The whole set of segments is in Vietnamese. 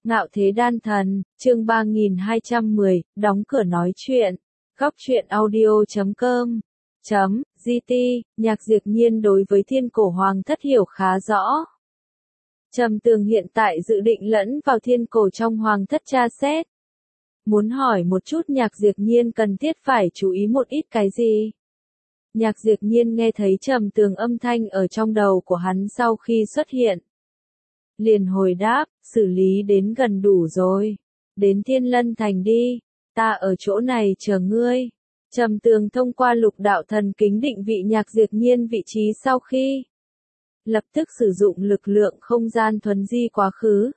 Ngạo Thế Đan Thần, chương 3210, đóng cửa nói chuyện. Góc truyện audio.com .gt, Nhạc Diệp Nhiên đối với Thiên Cổ Hoàng Thất hiểu khá rõ. Trầm Tường hiện tại dự định lẫn vào Thiên Cổ trong Hoàng Thất tra xét. Muốn hỏi một chút Nhạc Diệp Nhiên cần thiết phải chú ý một ít cái gì? Nhạc Diệp Nhiên nghe thấy Trầm Tường âm thanh ở trong đầu của hắn sau khi xuất hiện. Liền hồi đáp, xử lý đến gần đủ rồi. Đến Thiên Lân Thành đi, ta ở chỗ này chờ ngươi. Trầm Tường thông qua lục đạo thần kính định vị Nhạc Diệp Nhiên vị trí sau khi lập tức sử dụng lực lượng không gian thuấn di quá khứ.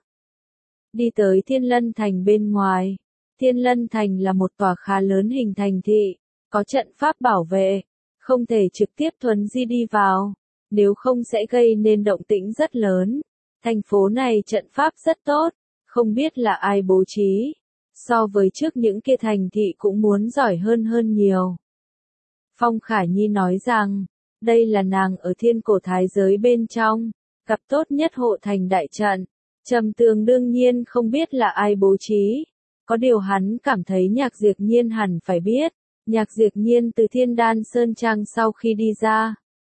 Đi tới Thiên Lân Thành bên ngoài. Thiên Lân Thành là một tòa khá lớn hình thành thị, có trận pháp bảo vệ, không thể trực tiếp thuấn di đi vào, nếu không sẽ gây nên động tĩnh rất lớn. Thành phố này trận pháp rất tốt, không biết là ai bố trí, so với trước những kia thành thị cũng muốn giỏi hơn nhiều. Phong Khả Nhi nói rằng, đây là nàng ở Thiên Cổ Thái giới bên trong, gặp tốt nhất hộ thành đại trận. Trầm Tường đương nhiên không biết là ai bố trí, có điều hắn cảm thấy Nhạc Diệp Nhiên hẳn phải biết. Nhạc Diệp Nhiên từ Thiên Đan Sơn Trang sau khi đi ra,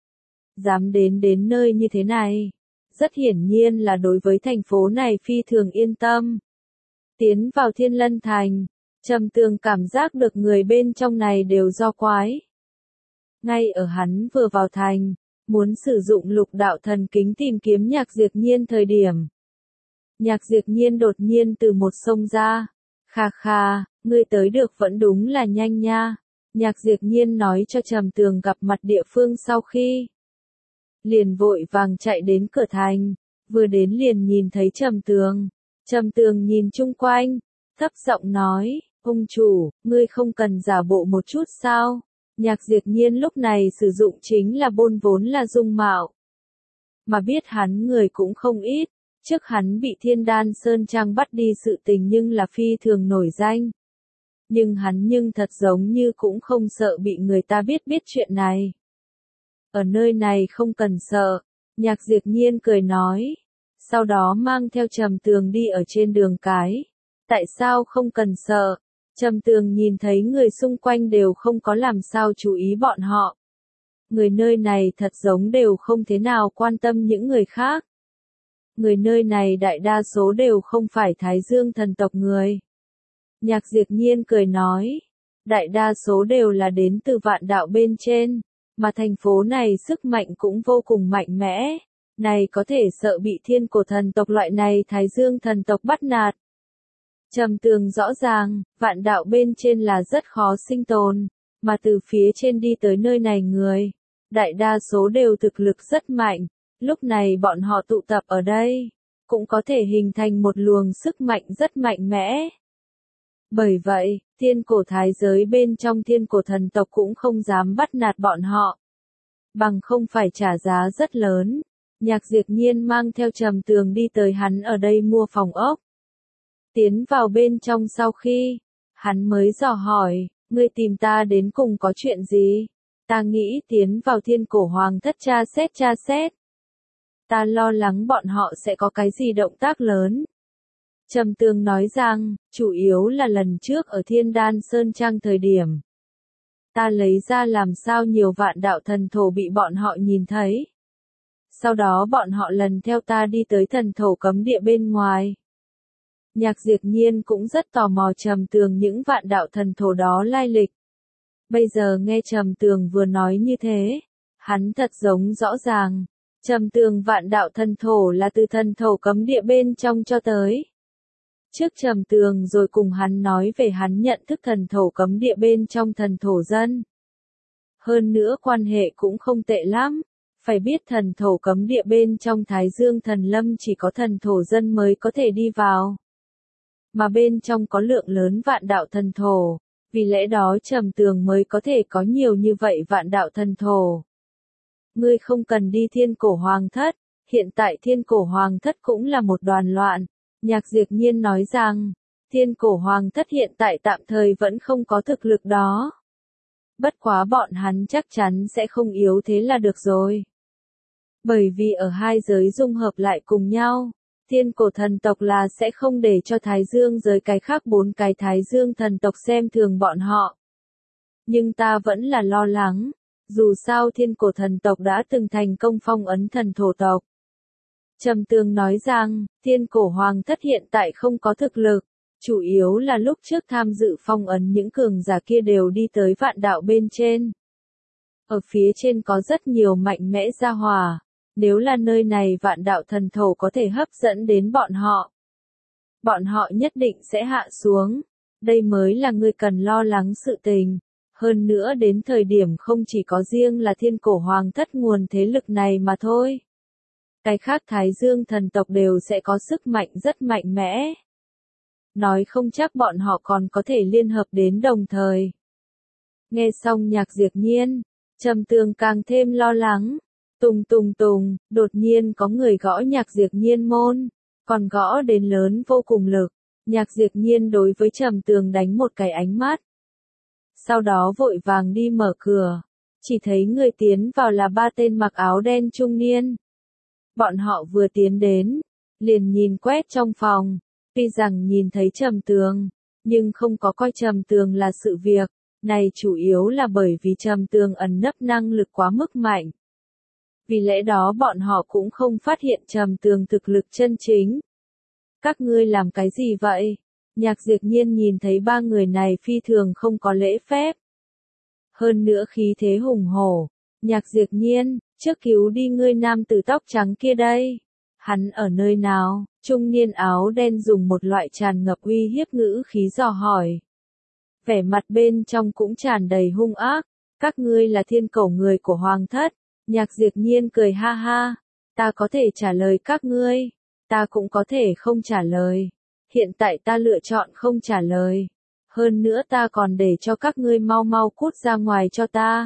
dám đến nơi như thế này, rất hiển nhiên là đối với thành phố này phi thường yên tâm. Tiến vào Thiên Lân Thành, Trầm Tường cảm giác được người bên trong này đều do quái. Ngay ở hắn vừa vào thành, muốn sử dụng lục đạo thần kính tìm kiếm Nhạc Diệp Nhiên thời điểm. Nhạc Diệp Nhiên đột nhiên từ một sông ra. Kha, ngươi tới được vẫn đúng là nhanh nha. Nhạc Diệp Nhiên nói cho Trầm Tường gặp mặt địa phương sau khi. Liền vội vàng chạy đến cửa thành, vừa đến liền nhìn thấy Trầm Tường. Trầm Tường nhìn chung quanh, thấp giọng nói, ông chủ, ngươi không cần giả bộ một chút sao? Nhạc Diệp Nhiên lúc này sử dụng chính là vốn là dung mạo. Mà biết hắn người cũng không ít. Trước hắn bị Thiên Đan Sơn Trang bắt đi sự tình nhưng là phi thường nổi danh. Nhưng hắn thật giống như cũng không sợ bị người ta biết chuyện này. Ở nơi này không cần sợ, Nhạc Diệp Nhiên cười nói. Sau đó mang theo Trầm Tường đi ở trên đường cái. Tại sao không cần sợ? Trầm Tường nhìn thấy người xung quanh đều không có làm sao chú ý bọn họ. Người nơi này thật giống đều không thế nào quan tâm những người khác. Người nơi này đại đa số đều không phải Thái Dương thần tộc người. Nhạc Diệp Nhiên cười nói, đại đa số đều là đến từ vạn đạo bên trên, mà thành phố này sức mạnh cũng vô cùng mạnh mẽ, này có thể sợ bị Thiên Cổ thần tộc loại này Thái Dương thần tộc bắt nạt. Trầm Tường rõ ràng, vạn đạo bên trên là rất khó sinh tồn, mà từ phía trên đi tới nơi này người, đại đa số đều thực lực rất mạnh. Lúc này bọn họ tụ tập ở đây, cũng có thể hình thành một luồng sức mạnh rất mạnh mẽ. Bởi vậy, Thiên Cổ Thái giới bên trong Thiên Cổ thần tộc cũng không dám bắt nạt bọn họ. Bằng không phải trả giá rất lớn. Nhạc Diệp Nhiên mang theo Trầm Tường đi tới hắn ở đây mua phòng ốc. Tiến vào bên trong sau khi, hắn mới dò hỏi, ngươi tìm ta đến cùng có chuyện gì? Ta nghĩ tiến vào Thiên Cổ Hoàng Thất tra xét. Ta lo lắng bọn họ sẽ có cái gì động tác lớn. Trầm Tường nói rằng, chủ yếu là lần trước ở Thiên Đan Sơn Trang thời điểm. Ta lấy ra làm sao nhiều vạn đạo thần thổ bị bọn họ nhìn thấy. Sau đó bọn họ lần theo ta đi tới thần thổ cấm địa bên ngoài. Nhạc Diệp Nhiên cũng rất tò mò Trầm Tường những vạn đạo thần thổ đó lai lịch. Bây giờ nghe Trầm Tường vừa nói như thế, hắn thật giống rõ ràng. Trầm Tường vạn đạo thần thổ là từ thần thổ cấm địa bên trong cho tới. Trước Trầm Tường rồi cùng hắn nói về hắn nhận thức thần thổ cấm địa bên trong thần thổ dân. Hơn nữa quan hệ cũng không tệ lắm. Phải biết thần thổ cấm địa bên trong Thái Dương thần lâm chỉ có thần thổ dân mới có thể đi vào. Mà bên trong có lượng lớn vạn đạo thần thổ. Vì lẽ đó Trầm Tường mới có thể có nhiều như vậy vạn đạo thần thổ. Ngươi không cần đi Thiên Cổ Hoàng Thất, hiện tại Thiên Cổ Hoàng Thất cũng là một đoàn loạn. Nhạc Diệp Nhiên nói rằng, Thiên Cổ Hoàng Thất hiện tại tạm thời vẫn không có thực lực đó. Bất quá bọn hắn chắc chắn sẽ không yếu thế là được rồi. Bởi vì ở hai giới dung hợp lại cùng nhau, Thiên cổ thần tộc là sẽ không để cho Thái Dương giới cái khác 4 cái Thái Dương thần tộc xem thường bọn họ. Nhưng ta vẫn là lo lắng, dù sao thiên cổ thần tộc đã từng thành công phong ấn thần thổ tộc. Trầm Tường nói rằng, thiên cổ hoàng thất hiện tại không có thực lực, chủ yếu là lúc trước tham dự phong ấn những cường giả kia đều đi tới vạn đạo bên trên. Ở phía trên có rất nhiều mạnh mẽ gia hỏa, nếu là nơi này vạn đạo thần thổ có thể hấp dẫn đến bọn họ nhất định sẽ hạ xuống. Đây mới là ngươi cần lo lắng sự tình. Hơn nữa đến thời điểm không chỉ có riêng là thiên cổ hoàng thất nguồn thế lực này mà thôi. Cái khác Thái Dương thần tộc đều sẽ có sức mạnh rất mạnh mẽ. Nói không chắc bọn họ còn có thể liên hợp đến đồng thời. Nghe xong Nhạc Diệp Nhiên, Trầm Tường càng thêm lo lắng. Tùng tùng tùng, đột nhiên có người gõ Nhạc Diệp Nhiên môn, còn gõ đến lớn vô cùng lực. Nhạc Diệp Nhiên đối với Trầm Tường đánh một cái ánh mắt. Sau đó vội vàng đi mở cửa, chỉ thấy người tiến vào là 3 tên mặc áo đen trung niên. Bọn họ vừa tiến đến, liền nhìn quét trong phòng, tuy rằng nhìn thấy Trầm Tường, nhưng không có coi Trầm Tường là sự việc, này chủ yếu là bởi vì Trầm Tường ẩn nấp năng lực quá mức mạnh. Vì lẽ đó bọn họ cũng không phát hiện Trầm Tường thực lực chân chính. Các ngươi làm cái gì vậy? Nhạc Diệp Nhiên nhìn thấy 3 người này phi thường không có lễ phép. Hơn nữa khí thế hùng hổ. Nhạc Diệp Nhiên, trước cứu đi ngươi nam tử tóc trắng kia đây. Hắn ở nơi nào? Trung niên áo đen dùng một loại tràn ngập uy hiếp ngữ khí dò hỏi. Vẻ mặt bên trong cũng tràn đầy hung ác. Các ngươi là thiên cổ người của hoàng thất. Nhạc Diệp Nhiên cười ha ha. Ta có thể trả lời các ngươi. Ta cũng có thể không trả lời. Hiện tại ta lựa chọn không trả lời. Hơn nữa ta còn để cho các ngươi mau mau cút ra ngoài cho ta.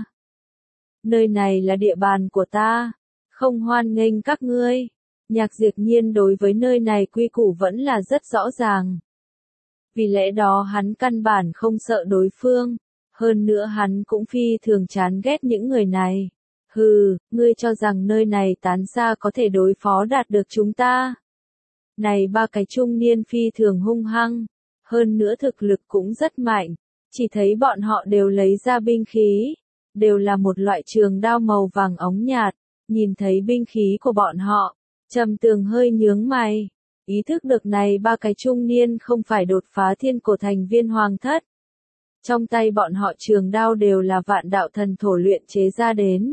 Nơi này là địa bàn của ta. Không hoan nghênh các ngươi. Nhạc Diệp Nhiên đối với nơi này quy củ vẫn là rất rõ ràng. Vì lẽ đó hắn căn bản không sợ đối phương. Hơn nữa hắn cũng phi thường chán ghét những người này. Hừ, ngươi cho rằng nơi này tán ra có thể đối phó đạt được chúng ta. Này 3 cái trung niên phi thường hung hăng, hơn nữa thực lực cũng rất mạnh, chỉ thấy bọn họ đều lấy ra binh khí, đều là một loại trường đao màu vàng óng nhạt, nhìn thấy binh khí của bọn họ, Trầm Tường hơi nhướng mày, ý thức được này 3 cái trung niên không phải đột phá thiên cổ thành viên hoàng thất. Trong tay bọn họ trường đao đều là vạn đạo thần thổ luyện chế ra đến.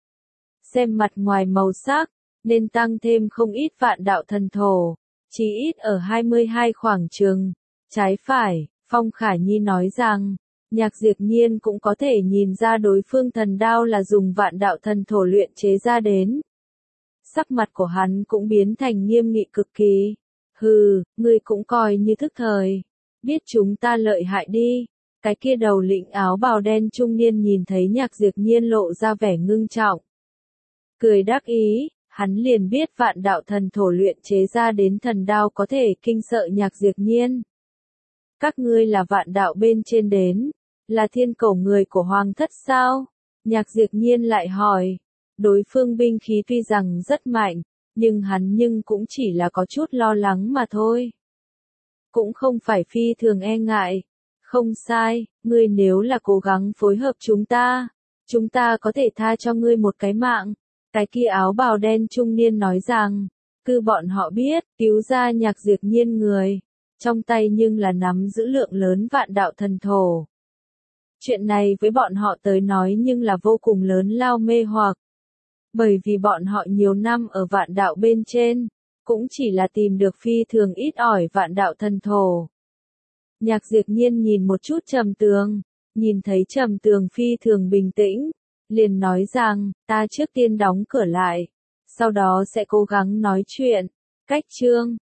Xem mặt ngoài màu sắc, nên tăng thêm không ít vạn đạo thần thổ. Chỉ ít ở 22 khoảng trường. Trái phải, Phong Khả Nhi nói rằng, Nhạc Diệp Nhiên cũng có thể nhìn ra đối phương thần đao là dùng vạn đạo thần thổ luyện chế ra đến. Sắc mặt của hắn cũng biến thành nghiêm nghị cực kỳ. Hừ, ngươi cũng coi như thức thời. Biết chúng ta lợi hại đi. Cái kia đầu lĩnh áo bào đen trung niên nhìn thấy Nhạc Diệp Nhiên lộ ra vẻ ngưng trọng. Cười đắc ý. Hắn liền biết vạn đạo thần thổ luyện chế ra đến thần đao có thể kinh sợ Nhạc Diệp Nhiên. Các ngươi là vạn đạo bên trên đến, là thiên cổ người của hoàng thất sao? Nhạc Diệp Nhiên lại hỏi. Đối phương binh khí tuy rằng rất mạnh, nhưng hắn cũng chỉ là có chút lo lắng mà thôi. Cũng không phải phi thường e ngại. Không sai, ngươi nếu là cố gắng phối hợp chúng ta có thể tha cho ngươi một cái mạng. Cái kia áo bào đen trung niên nói rằng, cứ bọn họ biết, cứu ra Nhạc Diệp Nhiên người, trong tay nhưng là nắm giữ lượng lớn vạn đạo thần thổ. Chuyện này với bọn họ tới nói nhưng là vô cùng lớn lao mê hoặc. Bởi vì bọn họ nhiều năm ở vạn đạo bên trên, cũng chỉ là tìm được phi thường ít ỏi vạn đạo thần thổ. Nhạc Diệp Nhiên nhìn một chút Trầm Tường, nhìn thấy Trầm Tường phi thường bình tĩnh. Liền nói rằng, ta trước tiên đóng cửa lại, sau đó sẽ cố gắng nói chuyện. Cách chương